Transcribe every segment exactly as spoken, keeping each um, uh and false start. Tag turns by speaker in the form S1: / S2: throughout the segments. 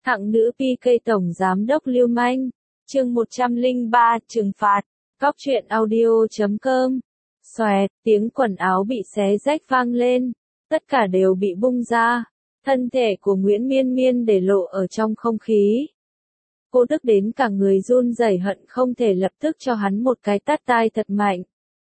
S1: Thặng nữ pê ca tổng giám đốc lưu manh. Chương một trăm lẻ ba, trừng phạt. Cóc truyện audio chấm com. Xoẹt, tiếng quần áo bị xé rách vang lên, tất cả đều bị bung ra. Thân thể của Nguyễn Miên Miên để lộ ở trong không khí. Cô tức đến cả người run rẩy, hận không thể lập tức cho hắn một cái tát tai thật mạnh.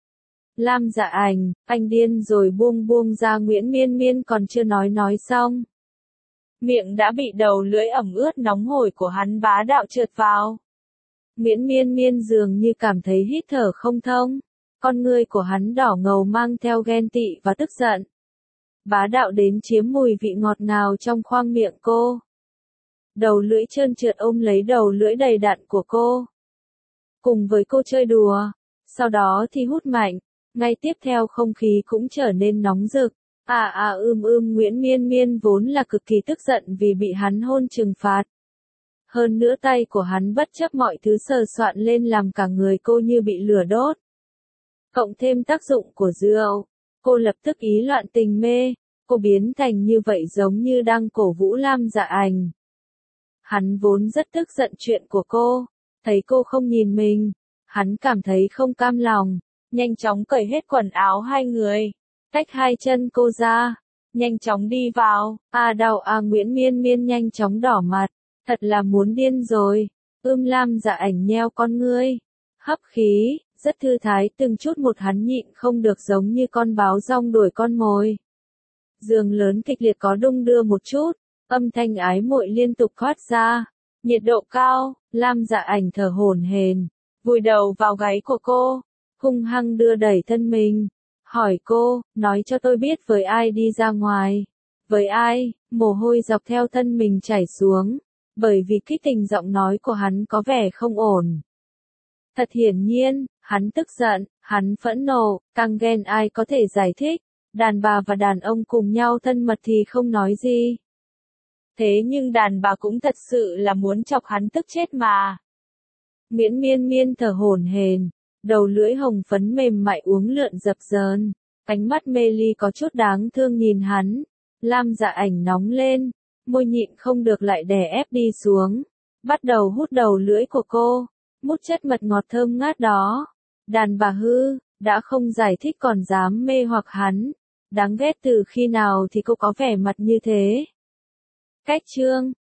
S1: Lam Dạ Ảnh, anh điên rồi, buông buông ra Nguyễn Miên Miên còn chưa nói nói xong. Miệng đã bị đầu lưỡi ẩm ướt nóng hổi của hắn bá đạo trượt vào. Nguyễn Miên Miên dường như cảm thấy hít thở không thông. Con ngươi của hắn đỏ ngầu mang theo ghen tị và tức giận. Bá đạo đến chiếm mùi vị ngọt ngào trong khoang miệng cô. Đầu lưỡi trơn trượt ôm lấy đầu lưỡi đầy đặn của cô. Cùng với cô chơi đùa. Sau đó thì hút mạnh. Ngay tiếp theo không khí cũng trở nên nóng rực. À à ưm ưm Nguyễn Miên Miên vốn là cực kỳ tức giận vì bị hắn hôn trừng phạt. Hơn nữa tay của hắn bất chấp mọi thứ sờ soạn lên làm cả người cô như bị lửa đốt. Cộng thêm tác dụng của rượu, cô lập tức ý loạn tình mê, cô biến thành như vậy giống như đang cổ vũ Lam Dạ Ảnh. Hắn vốn rất tức giận chuyện của cô, thấy cô không nhìn mình, hắn cảm thấy không cam lòng, nhanh chóng cởi hết quần áo hai người, tách hai chân cô ra, nhanh chóng đi vào. À đau à Nguyễn Miên Miên nhanh chóng đỏ mặt, thật là muốn điên rồi. Ưm Lam Dạ Ảnh nheo con ngươi, hấp khí, rất thư thái, từng chút một hắn nhịn không được giống như con báo rong đuổi con mồi. Giường lớn kịch liệt có đung đưa một chút, âm thanh ái muội liên tục thoát ra, nhiệt độ cao, Lam Dạ Ảnh thở hổn hển, vùi đầu vào gáy của cô, hung hăng đưa đẩy thân mình, hỏi cô, nói cho tôi biết với ai đi ra ngoài, với ai. Mồ hôi dọc theo thân mình chảy xuống, bởi vì kích tình giọng nói của hắn có vẻ không ổn. Thật hiển nhiên, hắn tức giận, hắn phẫn nộ, càng ghen ai có thể giải thích, đàn bà và đàn ông cùng nhau thân mật thì không nói gì. Thế nhưng đàn bà cũng thật sự là muốn chọc hắn tức chết mà. Nguyễn Miên Miên thở hổn hển, đầu lưỡi hồng phấn mềm mại uốn lượn dập dờn, ánh mắt mê ly có chút đáng thương nhìn hắn. Lam Dạ Ảnh nóng lên, môi nhịn không được lại đè ép đi xuống, bắt đầu hút đầu lưỡi của cô, mút chất mật ngọt thơm ngát đó. Đàn bà hư, đã không giải thích còn dám mê hoặc hắn, đáng ghét, từ khi nào thì cô có vẻ mặt như thế. Cách chương